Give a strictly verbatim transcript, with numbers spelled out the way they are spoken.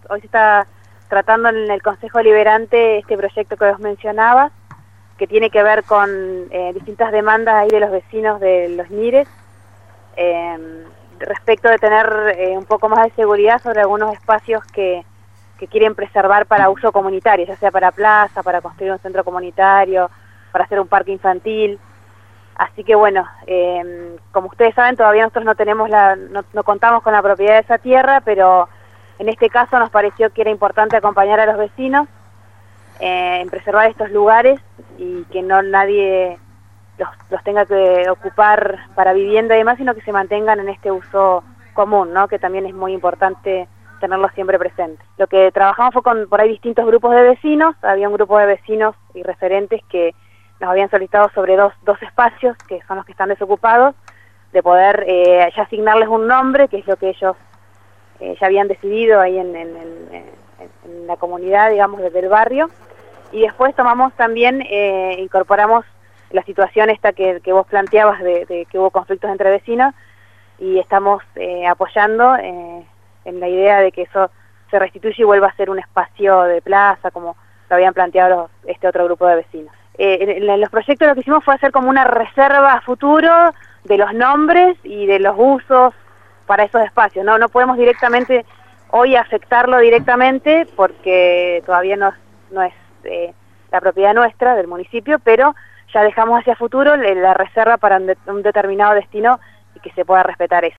hoy se está tratando en el Consejo Deliberante este proyecto que os mencionaba, que tiene que ver con eh, distintas demandas ahí de los vecinos de los Nires, eh, respecto de tener eh, un poco más de seguridad sobre algunos espacios que, que quieren preservar para uso comunitario, ya sea para plaza, para construir un centro comunitario, para hacer un parque infantil. Así que bueno, eh, como ustedes saben, todavía nosotros no tenemos la, no, no contamos con la propiedad de esa tierra, pero en este caso nos pareció que era importante acompañar a los vecinos eh, en preservar estos lugares y que no nadie los, los tenga que ocupar para vivienda y demás, sino que se mantengan en este uso común, ¿no? Que también es muy importante tenerlo siempre presente. Lo que trabajamos fue con por ahí distintos grupos de vecinos, había un grupo de vecinos y referentes que nos habían solicitado sobre dos, dos espacios, que son los que están desocupados, de poder eh, ya asignarles un nombre, que es lo que ellos eh, ya habían decidido ahí en, en, en, en la comunidad, digamos, desde el barrio. Y después tomamos también, eh, incorporamos la situación esta que, que vos planteabas de, de que hubo conflictos entre vecinos, y estamos eh, apoyando eh, en la idea de que eso se restituya y vuelva a ser un espacio de plaza, como lo habían planteado los, este otro grupo de vecinos. Eh, en, en los proyectos lo que hicimos fue hacer como una reserva a futuro de los nombres y de los usos para esos espacios. No, no podemos directamente hoy afectarlo directamente porque todavía no, no es eh, la propiedad nuestra, del municipio, pero ya dejamos hacia futuro la reserva para un, de, un determinado destino y que se pueda respetar eso.